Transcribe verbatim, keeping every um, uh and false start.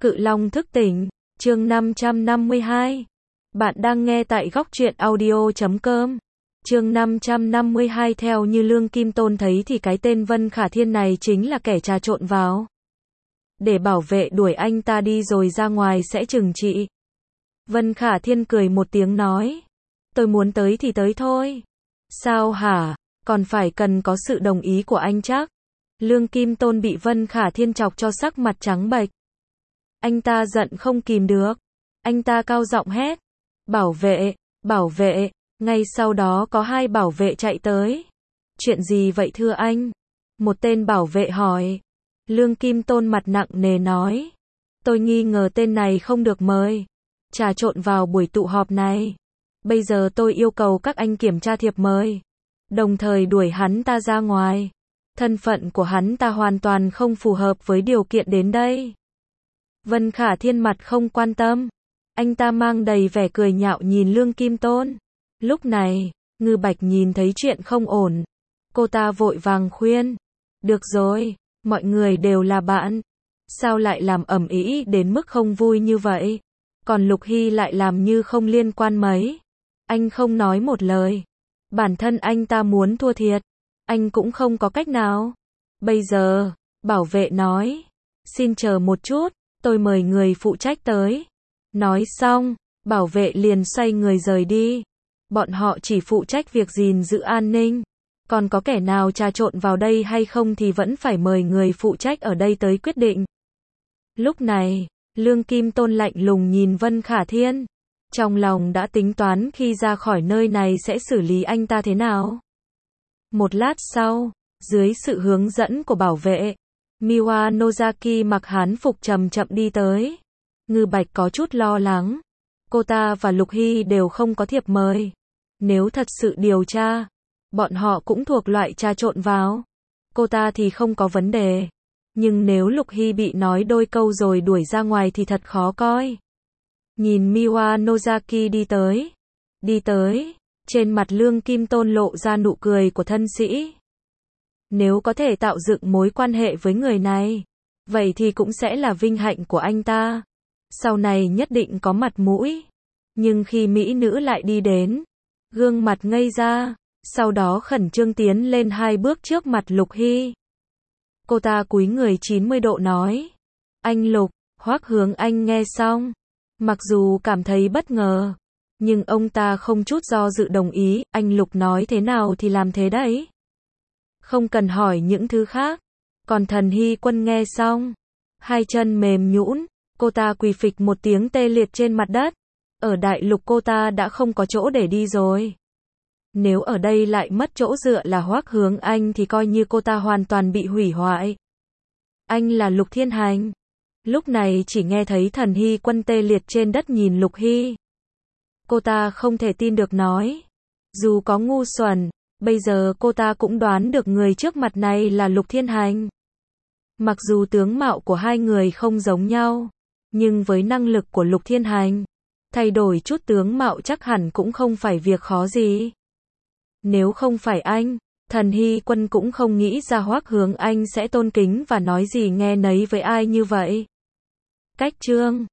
Cự Long thức tỉnh, chương năm trăm năm mươi hai. Bạn đang nghe tại góc truyện audio chấm com. Chương năm trăm năm mươi hai. Theo như Lương Kim Tôn thấy thì cái tên Vân Khả Thiên này chính là kẻ trà trộn vào. Để bảo vệ đuổi anh ta đi rồi ra ngoài sẽ trừng trị. Vân Khả Thiên cười một tiếng nói. Tôi muốn tới thì tới thôi. Sao hả? Còn phải cần có sự đồng ý của anh chắc? Lương Kim Tôn bị Vân Khả Thiên chọc cho sắc mặt trắng bệch. Anh ta giận không kìm được. Anh ta cao giọng hét. Bảo vệ, bảo vệ. Ngay sau đó có hai bảo vệ chạy tới. Chuyện gì vậy thưa anh? Một tên bảo vệ hỏi. Lương Kim Tôn mặt nặng nề nói. Tôi nghi ngờ tên này không được mời. Trà trộn vào buổi tụ họp này. Bây giờ tôi yêu cầu các anh kiểm tra thiệp mời. Đồng thời đuổi hắn ta ra ngoài. Thân phận của hắn ta hoàn toàn không phù hợp với điều kiện đến đây. Vân Khả Thiên mặt không quan tâm. Anh ta mang đầy vẻ cười nhạo nhìn Lương Kim Tôn. Lúc này, Ngư Bạch nhìn thấy chuyện không ổn. Cô ta vội vàng khuyên. Được rồi, mọi người đều là bạn. Sao lại làm ầm ĩ đến mức không vui như vậy? Còn Lục Hy lại làm như không liên quan mấy. Anh không nói một lời. Bản thân anh ta muốn thua thiệt. Anh cũng không có cách nào. Bây giờ, bảo vệ nói. Xin chờ một chút, tôi mời người phụ trách tới. Nói xong, bảo vệ liền xoay người rời đi. Bọn họ chỉ phụ trách việc gìn giữ an ninh. Còn có kẻ nào trà trộn vào đây hay không thì vẫn phải mời người phụ trách ở đây tới quyết định. Lúc này, Lương Kim Tôn lạnh lùng nhìn Vân Khả Thiên. Trong lòng đã tính toán khi ra khỏi nơi này sẽ xử lý anh ta thế nào. Một lát sau, dưới sự hướng dẫn của bảo vệ, Miwa Nozaki mặc hán phục chậm chậm đi tới. Ngư Bạch có chút lo lắng. Cô ta và Lục Hy đều không có thiệp mời. Nếu thật sự điều tra, bọn họ cũng thuộc loại trà trộn vào. Cô ta thì không có vấn đề. Nhưng nếu Lục Hy bị nói đôi câu rồi đuổi ra ngoài thì thật khó coi. Nhìn Miwa Nozaki đi tới. Đi tới. Trên mặt Lương Kim Tôn lộ ra nụ cười của thân sĩ. Nếu có thể tạo dựng mối quan hệ với người này, vậy thì cũng sẽ là vinh hạnh của anh ta. Sau này nhất định có mặt mũi. Nhưng khi mỹ nữ lại đi đến, gương mặt ngây ra, sau đó khẩn trương tiến lên hai bước trước mặt Lục Hy. Cô ta cúi người chín mươi độ nói. Anh Lục, Hoắc Hướng Anh nghe xong. Mặc dù cảm thấy bất ngờ, nhưng ông ta không chút do dự đồng ý. Anh Lục nói thế nào thì làm thế đấy. Không cần hỏi những thứ khác. Còn Thần Hy Quân nghe xong, hai chân mềm nhũn, cô ta quỳ phịch một tiếng tê liệt trên mặt đất. Ở đại lục cô ta đã không có chỗ để đi rồi. Nếu ở đây lại mất chỗ dựa là Hoắc Hướng Anh thì coi như cô ta hoàn toàn bị hủy hoại. Anh là Lục Thiên Hành. Lúc này chỉ nghe thấy Thần Hy Quân tê liệt trên đất nhìn Lục Hy. Cô ta không thể tin được nói. Dù có ngu xuẩn, bây giờ cô ta cũng đoán được người trước mặt này là Lục Thiên Hành. Mặc dù tướng mạo của hai người không giống nhau, nhưng với năng lực của Lục Thiên Hành, thay đổi chút tướng mạo chắc hẳn cũng không phải việc khó gì. Nếu không phải anh, Thần Hy Quân cũng không nghĩ ra Hoắc Hướng Anh sẽ tôn kính và nói gì nghe nấy với ai như vậy. Cách chương